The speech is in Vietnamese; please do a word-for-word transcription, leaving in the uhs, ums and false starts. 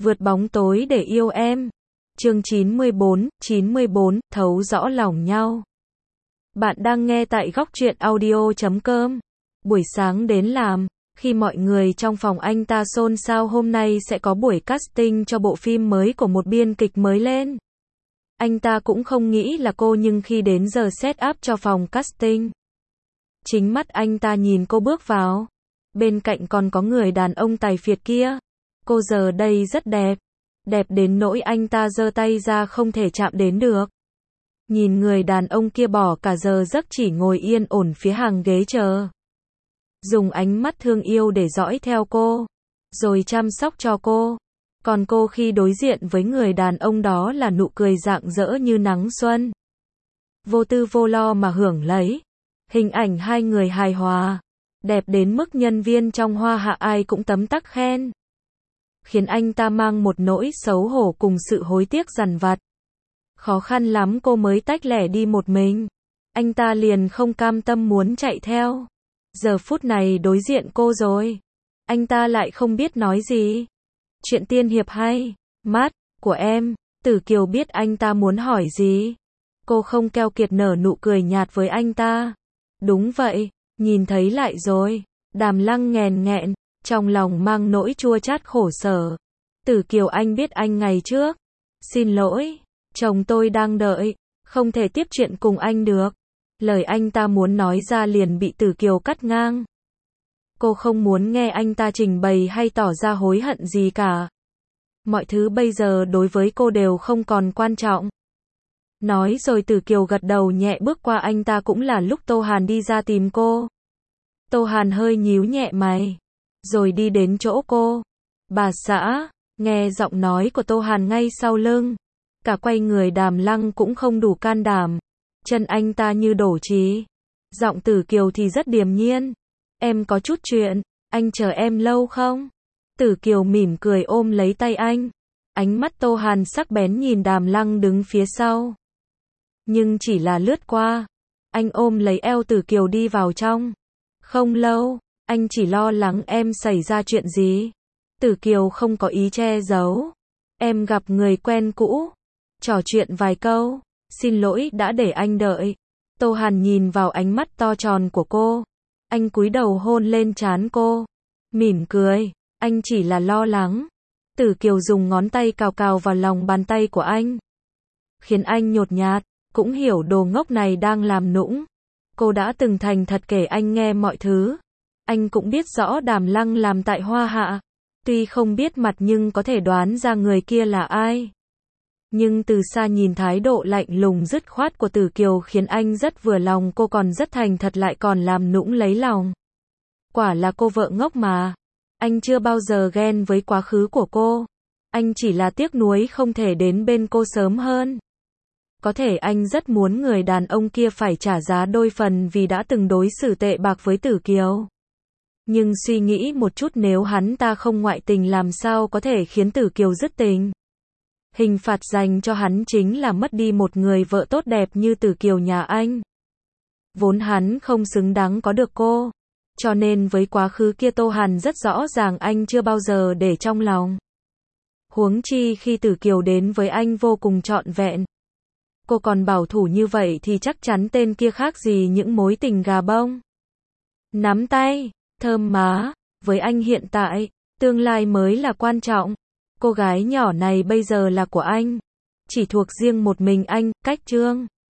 Vượt bóng tối để yêu em. Chương chín mươi bốn, chín mươi bốn, thấu rõ lòng nhau. Bạn đang nghe tại góc truyện audio chấm com. Buổi sáng đến làm, khi mọi người trong phòng anh ta xôn xao hôm nay sẽ có buổi casting cho bộ phim mới của một biên kịch mới lên. Anh ta cũng không nghĩ là cô, nhưng khi đến giờ set up cho phòng casting, chính mắt anh ta nhìn cô bước vào. Bên cạnh còn có người đàn ông tài phiệt kia. Cô giờ đây rất đẹp. Đẹp đến nỗi anh ta giơ tay ra không thể chạm đến được. Nhìn người đàn ông kia bỏ cả giờ giấc chỉ ngồi yên ổn phía hàng ghế chờ. Dùng ánh mắt thương yêu để dõi theo cô. Rồi chăm sóc cho cô. Còn cô khi đối diện với người đàn ông đó là nụ cười rạng rỡ như nắng xuân. Vô tư vô lo mà hưởng lấy. Hình ảnh hai người hài hòa. Đẹp đến mức nhân viên trong Hoa Hạ ai cũng tấm tắc khen. Khiến anh ta mang một nỗi xấu hổ cùng sự hối tiếc dằn vặt. Khó khăn lắm cô mới tách lẻ đi một mình. Anh ta liền không cam tâm muốn chạy theo. Giờ phút này đối diện cô rồi. Anh ta lại không biết nói gì. Chuyện tiên hiệp hay, mắt của em. Tử Kiều biết anh ta muốn hỏi gì. Cô không keo kiệt nở nụ cười nhạt với anh ta. Đúng vậy, nhìn thấy lại rồi. Đàm Lăng nghèn nghẹn, trong lòng mang nỗi chua chát khổ sở. Tử Kiều, anh biết anh ngày trước. Xin lỗi, chồng tôi đang đợi, không thể tiếp chuyện cùng anh được. Lời anh ta muốn nói ra liền bị Tử Kiều cắt ngang. Cô không muốn nghe anh ta trình bày hay tỏ ra hối hận gì cả. Mọi thứ bây giờ đối với cô đều không còn quan trọng. Nói rồi Tử Kiều gật đầu nhẹ bước qua anh ta. Cũng là lúc Tô Hàn đi ra tìm cô. Tô Hàn hơi nhíu nhẹ mày, rồi đi đến chỗ cô. Bà xã, nghe giọng nói của Tô Hàn ngay sau lưng. Cả quay người Đàm Lăng cũng không đủ can đảm. Chân anh ta như đổ trì. Giọng Tử Kiều thì rất điềm nhiên. Em có chút chuyện, anh chờ em lâu không? Tử Kiều mỉm cười ôm lấy tay anh. Ánh mắt Tô Hàn sắc bén nhìn Đàm Lăng đứng phía sau. Nhưng chỉ là lướt qua. Anh ôm lấy eo Tử Kiều đi vào trong. Không lâu, anh chỉ lo lắng em xảy ra chuyện gì. Tử Kiều không có ý che giấu. Em gặp người quen cũ. Trò chuyện vài câu. Xin lỗi đã để anh đợi. Tô Hàn nhìn vào ánh mắt to tròn của cô. Anh cúi đầu hôn lên trán cô. Mỉm cười. Anh chỉ là lo lắng. Tử Kiều dùng ngón tay cào cào vào lòng bàn tay của anh. Khiến anh nhột nhạt. Cũng hiểu đồ ngốc này đang làm nũng. Cô đã từng thành thật kể anh nghe mọi thứ. Anh cũng biết rõ Đàm Lăng làm tại Hoa Hạ. Tuy không biết mặt nhưng có thể đoán ra người kia là ai. Nhưng từ xa nhìn thái độ lạnh lùng dứt khoát của Tử Kiều khiến anh rất vừa lòng. Cô còn rất thành thật lại còn làm nũng lấy lòng. Quả là cô vợ ngốc mà. Anh chưa bao giờ ghen với quá khứ của cô. Anh chỉ là tiếc nuối không thể đến bên cô sớm hơn. Có thể anh rất muốn người đàn ông kia phải trả giá đôi phần vì đã từng đối xử tệ bạc với Tử Kiều. Nhưng suy nghĩ một chút, nếu hắn ta không ngoại tình làm sao có thể khiến Tử Kiều dứt tình. Hình phạt dành cho hắn chính là mất đi một người vợ tốt đẹp như Tử Kiều nhà anh. Vốn hắn không xứng đáng có được cô. Cho nên với quá khứ kia Tô Hàn rất rõ ràng anh chưa bao giờ để trong lòng. Huống chi khi Tử Kiều đến với anh vô cùng trọn vẹn. Cô còn bảo thủ như vậy thì chắc chắn tên kia khác gì những mối tình gà bông. Nắm tay, thơm má, với anh hiện tại, tương lai mới là quan trọng. Cô gái nhỏ này bây giờ là của anh. Chỉ thuộc riêng một mình anh, cách chương.